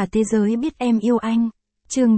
Cả thế giới biết em yêu anh. Chương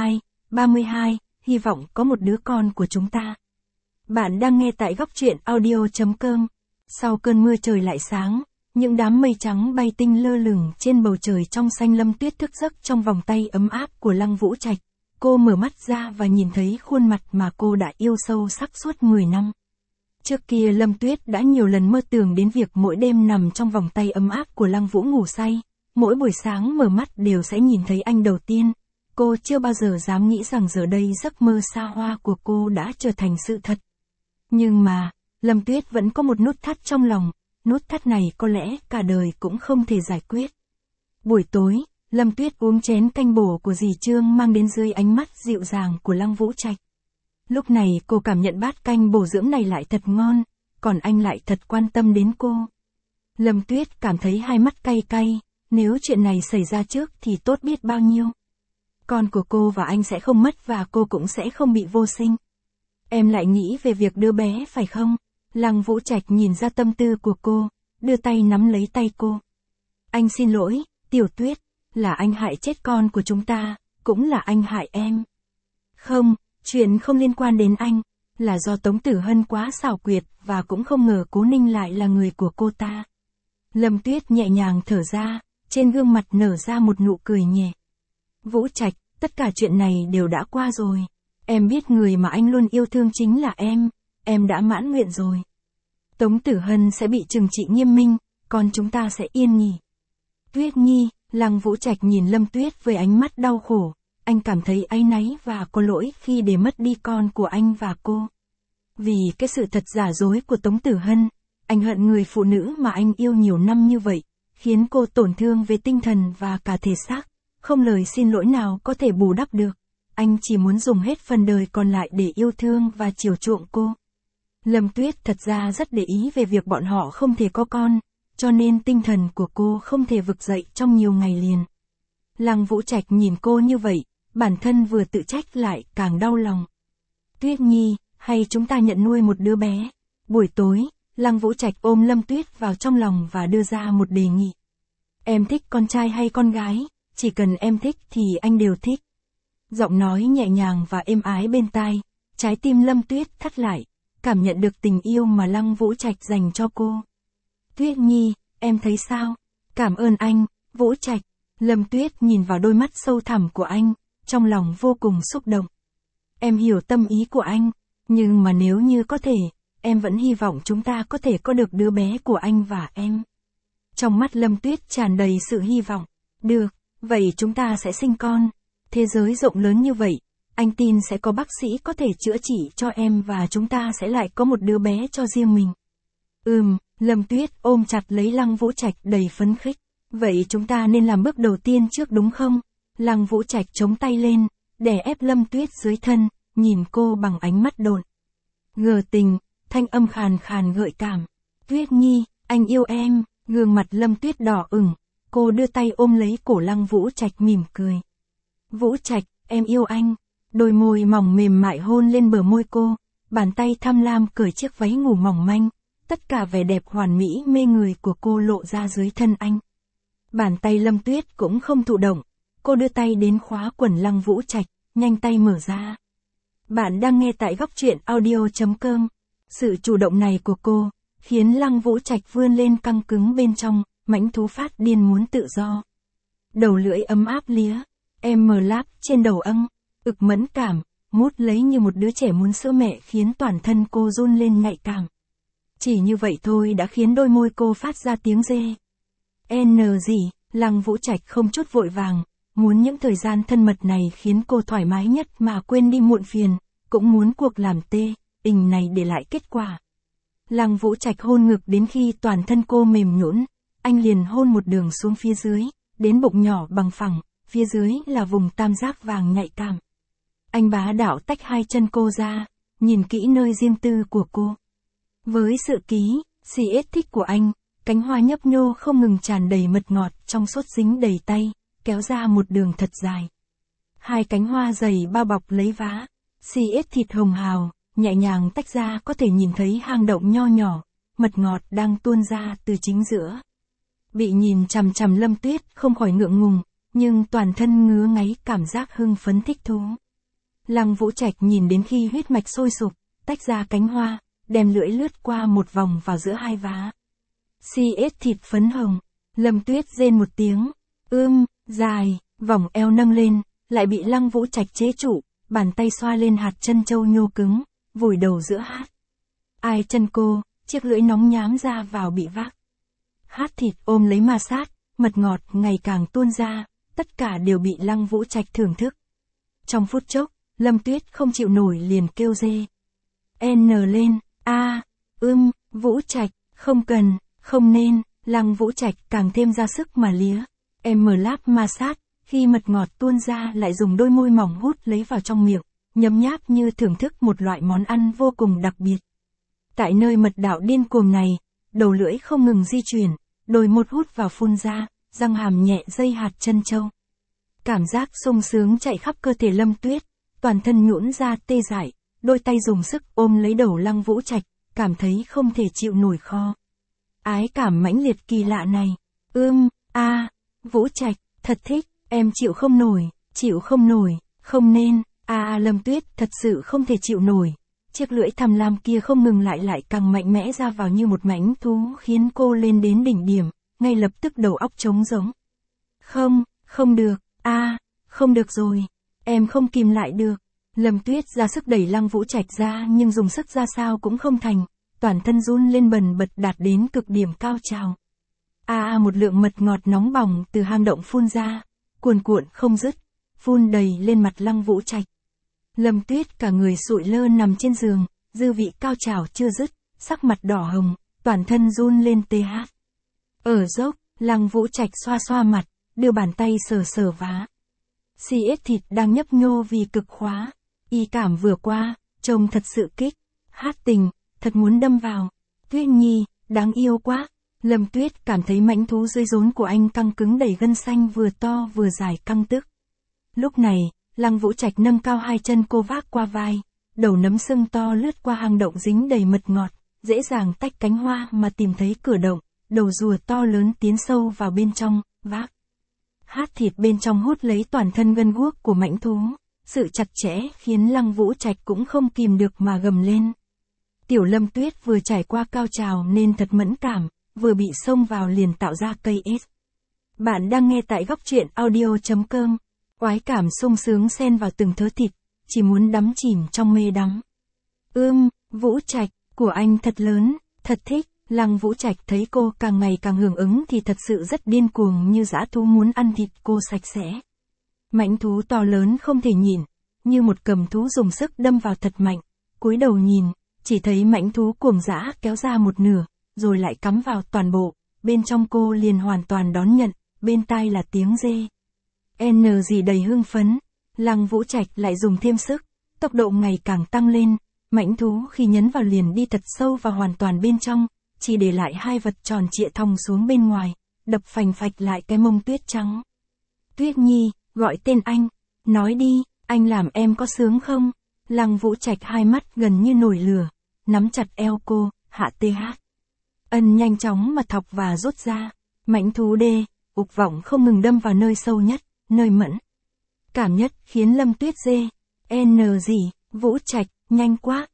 32, hy vọng có một đứa con của chúng ta. Bạn đang nghe tại góc truyện audio.com. Sau cơn mưa trời lại sáng, những đám mây trắng bay tinh lơ lửng trên bầu trời trong xanh. Lâm Tuyết thức giấc trong vòng tay ấm áp của Lăng Vũ Trạch. Cô mở mắt ra và nhìn thấy khuôn mặt mà cô đã yêu sâu sắc suốt 10 năm. Trước kia Lâm Tuyết đã nhiều lần mơ tưởng đến việc mỗi đêm nằm trong vòng tay ấm áp của Lăng Vũ ngủ say. Mỗi buổi sáng mở mắt đều sẽ nhìn thấy anh đầu tiên. Cô chưa bao giờ dám nghĩ rằng giờ đây giấc mơ xa hoa của cô đã trở thành sự thật. Nhưng mà, Lâm Tuyết vẫn có một nút thắt trong lòng, nút thắt này có lẽ cả đời cũng không thể giải quyết. Buổi tối, Lâm Tuyết uống chén canh bổ của dì Trương mang đến dưới ánh mắt dịu dàng của Lăng Vũ Trạch. Lúc này cô cảm nhận bát canh bổ dưỡng này lại thật ngon, còn anh lại thật quan tâm đến cô. Lâm Tuyết cảm thấy hai mắt cay cay, nếu chuyện này xảy ra trước thì tốt biết bao nhiêu. Con của cô và anh sẽ không mất và cô cũng sẽ không bị vô sinh. Em lại nghĩ về việc đứa bé phải không? Lăng Vũ Trạch nhìn ra tâm tư của cô, đưa tay nắm lấy tay cô. Anh xin lỗi, Tiểu Tuyết, là anh hại chết con của chúng ta, cũng là anh hại em. Không, chuyện không liên quan đến anh, là do Tống Tử Hân quá xảo quyệt và cũng không ngờ Cố Ninh lại là người của cô ta. Lâm Tuyết nhẹ nhàng thở ra, trên gương mặt nở ra một nụ cười nhẹ. Vũ Trạch, tất cả chuyện này đều đã qua rồi. Em biết người mà anh luôn yêu thương chính là em đã mãn nguyện rồi. Tống Tử Hân sẽ bị trừng trị nghiêm minh, còn chúng ta sẽ yên nghỉ. Tuyết Nhi, Lăng Vũ Trạch nhìn Lâm Tuyết với ánh mắt đau khổ, anh cảm thấy áy náy và có lỗi khi để mất đi con của anh và cô. Vì cái sự thật giả dối của Tống Tử Hân, anh hận người phụ nữ mà anh yêu nhiều năm như vậy, khiến cô tổn thương về tinh thần và cả thể xác, không lời xin lỗi nào có thể bù đắp được. Anh chỉ muốn dùng hết phần đời còn lại để yêu thương và chiều chuộng cô. Lâm Tuyết thật ra rất để ý về việc bọn họ không thể có con, cho nên tinh thần của cô không thể vực dậy trong nhiều ngày liền. Lăng Vũ Trạch nhìn cô như vậy, bản thân vừa tự trách lại càng đau lòng. Tuyết Nhi, hay chúng ta nhận nuôi một đứa bé? Buổi tối, Lăng Vũ Trạch ôm Lâm Tuyết vào trong lòng và đưa ra một đề nghị. Em thích con trai hay con gái? Chỉ cần em thích thì anh đều thích. Giọng nói nhẹ nhàng và êm ái bên tai, trái tim Lâm Tuyết thắt lại, cảm nhận được tình yêu mà Lăng Vũ Trạch dành cho cô. Tuyết Nhi, em thấy sao? Cảm ơn anh, Vũ Trạch. Lâm Tuyết nhìn vào đôi mắt sâu thẳm của anh, trong lòng vô cùng xúc động. Em hiểu tâm ý của anh, nhưng mà nếu như có thể, em vẫn hy vọng chúng ta có thể có được đứa bé của anh và em. Trong mắt Lâm Tuyết tràn đầy sự hy vọng. Được, vậy chúng ta sẽ sinh con. Thế giới rộng lớn như vậy, anh tin sẽ có bác sĩ có thể chữa trị cho em và chúng ta sẽ lại có một đứa bé cho riêng mình. Lâm Tuyết ôm chặt lấy Lăng Vũ Trạch đầy phấn khích. Vậy chúng ta nên làm bước đầu tiên trước đúng không? Lăng Vũ Trạch chống tay lên, đè ép Lâm Tuyết dưới thân, nhìn cô bằng ánh mắt độn gờ tình, thanh âm khàn khàn gợi cảm. Tuyết Nhi, anh yêu em. Gương mặt Lâm Tuyết đỏ ửng, cô đưa tay ôm lấy cổ Lăng Vũ Trạch mỉm cười. Vũ Trạch, em yêu anh. Đôi môi mỏng mềm mại hôn lên bờ môi cô, bàn tay tham lam cởi chiếc váy ngủ mỏng manh, tất cả vẻ đẹp hoàn mỹ mê người của cô lộ ra dưới thân anh. Bàn tay Lâm Tuyết cũng không thụ động, cô đưa tay đến khóa quần Lăng Vũ Trạch, nhanh tay mở ra. Bạn đang nghe tại góc truyện audio.com. Sự chủ động này của cô, khiến Lăng Vũ Trạch vươn lên căng cứng bên trong, mãnh thú phát điên muốn tự do. Đầu lưỡi ấm áp lía, em mờ láp trên đầu âng, ực mẫn cảm, mút lấy như một đứa trẻ muốn sữa mẹ khiến toàn thân cô run lên nhạy cảm. Chỉ như vậy thôi đã khiến đôi môi cô phát ra tiếng rê. Gì, Lăng Vũ Trạch không chút vội vàng, muốn những thời gian thân mật này khiến cô thoải mái nhất mà quên đi muộn phiền, cũng muốn cuộc làm tê, ình này để lại kết quả. Lăng Vũ Trạch hôn ngực đến khi toàn thân cô mềm nhũn, anh liền hôn một đường xuống phía dưới, đến bụng nhỏ bằng phẳng, phía dưới là vùng tam giác vàng nhạy cảm. Anh bá đạo tách hai chân cô ra, nhìn kỹ nơi riêng tư của cô. Với sự thích của anh, cánh hoa nhấp nhô không ngừng tràn đầy mật ngọt trong suốt dính đầy tay, kéo ra một đường thật dài. Hai cánh hoa dày bao bọc lấy vá, thịt hồng hào, nhẹ nhàng tách ra có thể nhìn thấy hang động nho nhỏ, mật ngọt đang tuôn ra từ chính giữa. Bị nhìn chằm chằm Lâm Tuyết không khỏi ngượng ngùng, nhưng toàn thân ngứa ngáy cảm giác hưng phấn thích thú. Lăng Vũ Trạch nhìn đến khi huyết mạch sôi sục, tách ra cánh hoa, đem lưỡi lướt qua một vòng vào giữa hai vá. CS thịt phấn hồng, Lâm Tuyết rên một tiếng, dài, vòng eo nâng lên, lại bị Lăng Vũ Trạch chế trụ, bàn tay xoa lên hạt chân châu nhô cứng, vùi đầu giữa hát. Ai chân cô, chiếc lưỡi nóng nhám ra vào bị vác. Hát thịt ôm lấy ma sát, mật ngọt ngày càng tuôn ra, tất cả đều bị Lăng Vũ Trạch thưởng thức. Trong phút chốc, Lâm Tuyết không chịu nổi liền kêu dê. Lên, Vũ Trạch, không cần, không nên, Lăng Vũ Trạch càng thêm ra sức mà lía. Láp ma sát, khi mật ngọt tuôn ra lại dùng đôi môi mỏng hút lấy vào trong miệng, nhấm nháp như thưởng thức một loại món ăn vô cùng đặc biệt. Tại nơi mật đạo điên cuồng này, đầu lưỡi không ngừng di chuyển, đôi môi hút vào phun ra, răng hàm nhẹ dây hạt chân châu. Cảm giác sung sướng chạy khắp cơ thể Lâm Tuyết, toàn thân nhũn ra tê dại, đôi tay dùng sức ôm lấy đầu Lăng Vũ Trạch, cảm thấy không thể chịu nổi kho. Ái cảm mãnh liệt kỳ lạ này. Vũ Trạch, thật thích, em chịu không nổi, không nên, Lâm Tuyết thật sự không thể chịu nổi. Chiếc lưỡi tham lam kia không ngừng lại càng mạnh mẽ ra vào như một mãnh thú khiến cô lên đến đỉnh điểm, ngay lập tức đầu óc trống rỗng. Không được, không được rồi, em không kìm lại được. Lâm Tuyết ra sức đẩy Lăng Vũ Trạch ra nhưng dùng sức ra sao cũng không thành, toàn thân run lên bần bật đạt đến cực điểm cao trào. Một lượng mật ngọt nóng bỏng từ hang động phun ra, cuồn cuộn không dứt, phun đầy lên mặt Lăng Vũ Trạch. Lâm Tuyết cả người sụi lơ nằm trên giường, dư vị cao trào chưa dứt, sắc mặt đỏ hồng, toàn thân run lên tê hát. Ở dốc, Lăng Vũ Trạch xoa xoa mặt, đưa bàn tay sờ vá. CS thịt đang nhấp nhô vì cực khóa, y cảm vừa qua, trông thật sự kích, hát tình, thật muốn đâm vào. Tuyết Nhi, đáng yêu quá. Lâm Tuyết cảm thấy mãnh thú dưới rốn của anh căng cứng đầy gân xanh vừa to vừa dài căng tức. Lúc này, Lăng Vũ Trạch nâng cao hai chân cô vác qua vai, đầu nấm sưng to lướt qua hang động dính đầy mật ngọt, dễ dàng tách cánh hoa mà tìm thấy cửa động, đầu rùa to lớn tiến sâu vào bên trong, vác. Hát thịt bên trong hút lấy toàn thân gân guốc của mãnh thú, sự chặt chẽ khiến Lăng Vũ Trạch cũng không kìm được mà gầm lên. Tiểu Lâm Tuyết vừa trải qua cao trào nên thật mẫn cảm, vừa bị xông vào liền tạo ra cây ếch. Bạn đang nghe tại góc truyện audio.com, oái cảm sung sướng xen vào từng thớ thịt, chỉ muốn đắm chìm trong mê đắm. Vũ Trạch, của anh thật lớn, thật thích. Lăng Vũ Trạch thấy cô càng ngày càng hưởng ứng thì thật sự rất điên cuồng như dã thú muốn ăn thịt cô sạch sẽ. Mãnh thú to lớn không thể nhịn, như một cầm thú dùng sức đâm vào thật mạnh, cúi đầu nhìn, chỉ thấy mãnh thú cuồng dã kéo ra một nửa, rồi lại cắm vào toàn bộ, bên trong cô liền hoàn toàn đón nhận, bên tai là tiếng dê. Gì đầy hưng phấn, Lăng Vũ Trạch lại dùng thêm sức, tốc độ ngày càng tăng lên, mãnh thú khi nhấn vào liền đi thật sâu và hoàn toàn bên trong, chỉ để lại hai vật tròn trịa thòng xuống bên ngoài, đập phành phạch lại cái mông tuyết trắng. Tuyết Nhi, gọi tên anh, nói đi, anh làm em có sướng không? Lăng Vũ Trạch hai mắt gần như nổi lửa, nắm chặt eo cô, hạ TH. Nhanh chóng mà thọc và rút ra, mãnh thú đê, ục vọng không ngừng đâm vào nơi sâu nhất, nơi mẫn cảm nhất khiến Lâm Tuyết dê. Vũ Trạch, nhanh quá,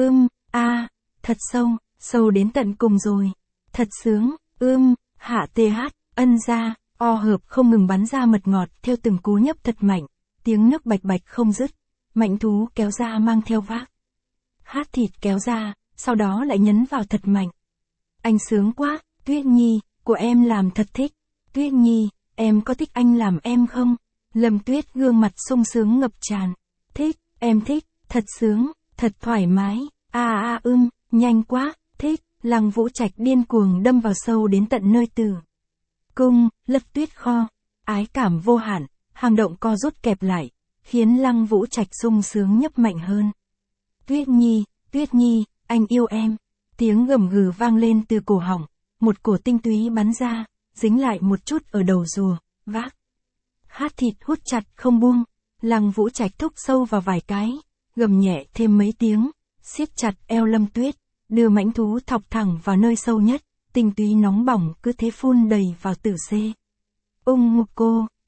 thật sâu đến tận cùng rồi, thật sướng, hạ TH, ra, hợp không ngừng bắn ra mật ngọt theo từng cú nhấp thật mạnh, tiếng nước bạch bạch không dứt, mãnh thú kéo ra mang theo vác. Hát thịt kéo ra, sau đó lại nhấn vào thật mạnh. Anh sướng quá, Tuyết Nhi, của em làm thật thích. Tuyết Nhi, em có thích anh làm em không? Lâm Tuyết gương mặt sung sướng ngập tràn. Thích, em thích, thật sướng, thật thoải mái. Nhanh quá, thích. Lăng Vũ Trạch điên cuồng đâm vào sâu đến tận nơi tử cung, Lấp Tuyết kho. Ái cảm vô hạn, hang động co rút kẹp lại, khiến Lăng Vũ Trạch sung sướng nhấp mạnh hơn. Tuyết Nhi, anh yêu em. Tiếng gầm gừ vang lên từ cổ họng, một cổ tinh túy bắn ra, dính lại một chút ở đầu rùa, vác. Hát thịt hút chặt không buông, Lăng Vũ Trạch thúc sâu vào vài cái, gầm nhẹ thêm mấy tiếng, siết chặt eo Lâm Tuyết, đưa mãnh thú thọc thẳng vào nơi sâu nhất, tinh túy nóng bỏng cứ thế phun đầy vào tử xê. Ngục cô,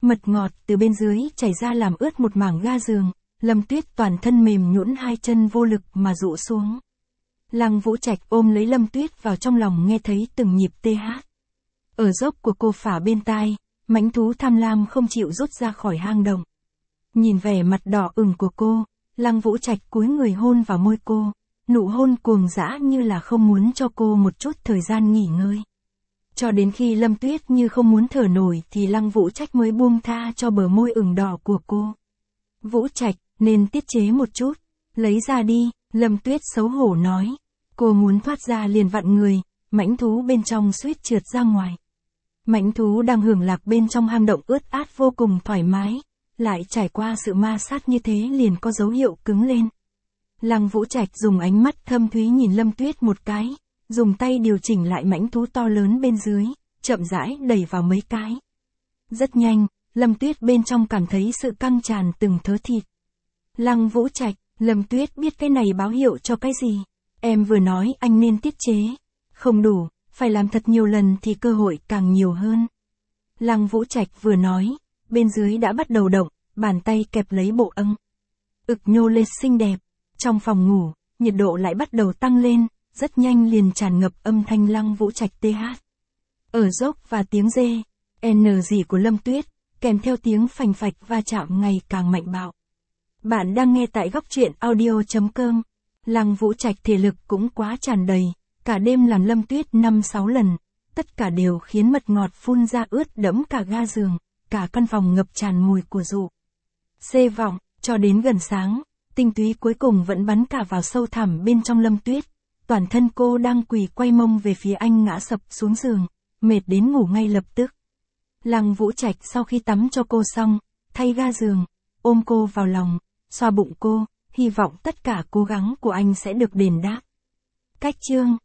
Mật ngọt từ bên dưới chảy ra làm ướt một mảng ga giường, Lâm Tuyết toàn thân mềm nhũn, hai chân vô lực mà rụ xuống. Lăng Vũ Trạch ôm lấy Lâm Tuyết vào trong lòng, nghe thấy từng nhịp tê hát. Ở dốc của cô phả bên tai, mãnh thú tham lam không chịu rút ra khỏi hang động. Nhìn vẻ mặt đỏ ửng của cô, Lăng Vũ Trạch cúi người hôn vào môi cô, nụ hôn cuồng dã như là không muốn cho cô một chút thời gian nghỉ ngơi. Cho đến khi Lâm Tuyết như không muốn thở nổi thì Lăng Vũ Trạch mới buông tha cho bờ môi ửng đỏ của cô. Vũ Trạch, nên tiết chế một chút, lấy ra đi, Lâm Tuyết xấu hổ nói. Cô muốn thoát ra liền vặn người, mãnh thú bên trong suýt trượt ra ngoài. Mãnh thú đang hưởng lạc bên trong hang động ướt át vô cùng thoải mái, lại trải qua sự ma sát như thế liền có dấu hiệu cứng lên. Lăng Vũ Trạch dùng ánh mắt thâm thúy nhìn Lâm Tuyết một cái, dùng tay điều chỉnh lại mãnh thú to lớn bên dưới, chậm rãi đẩy vào mấy cái. Rất nhanh, Lâm Tuyết bên trong cảm thấy sự căng tràn từng thớ thịt. Lăng Vũ Trạch, Lâm Tuyết biết cái này báo hiệu cho cái gì. Em vừa nói anh nên tiết chế. Không đủ, phải làm thật nhiều lần thì cơ hội càng nhiều hơn. Lăng Vũ Trạch vừa nói, bên dưới đã bắt đầu động, bàn tay kẹp lấy bộ âng. Ực nhô lên xinh đẹp. Trong phòng ngủ, nhiệt độ lại bắt đầu tăng lên, rất nhanh liền tràn ngập âm thanh Lăng Vũ Trạch TH. Ở dốc và tiếng dê, N gì của Lâm Tuyết, kèm theo tiếng phành phạch va chạm ngày càng mạnh bạo. Bạn đang nghe tại góc truyện audio.com. Lăng Vũ Trạch thể lực cũng quá tràn đầy, cả đêm làm Lâm Tuyết 5-6 lần, tất cả đều khiến mật ngọt phun ra ướt đẫm cả ga giường, cả căn phòng ngập tràn mùi của rượu. Xê vọng, cho đến gần sáng, tinh túy cuối cùng vẫn bắn cả vào sâu thẳm bên trong Lâm Tuyết, toàn thân cô đang quỳ quay mông về phía anh ngã sập xuống giường, mệt đến ngủ ngay lập tức. Lăng Vũ Trạch sau khi tắm cho cô xong, thay ga giường, ôm cô vào lòng, xoa bụng cô, hy vọng tất cả cố gắng của anh sẽ được đền đáp. Cách chương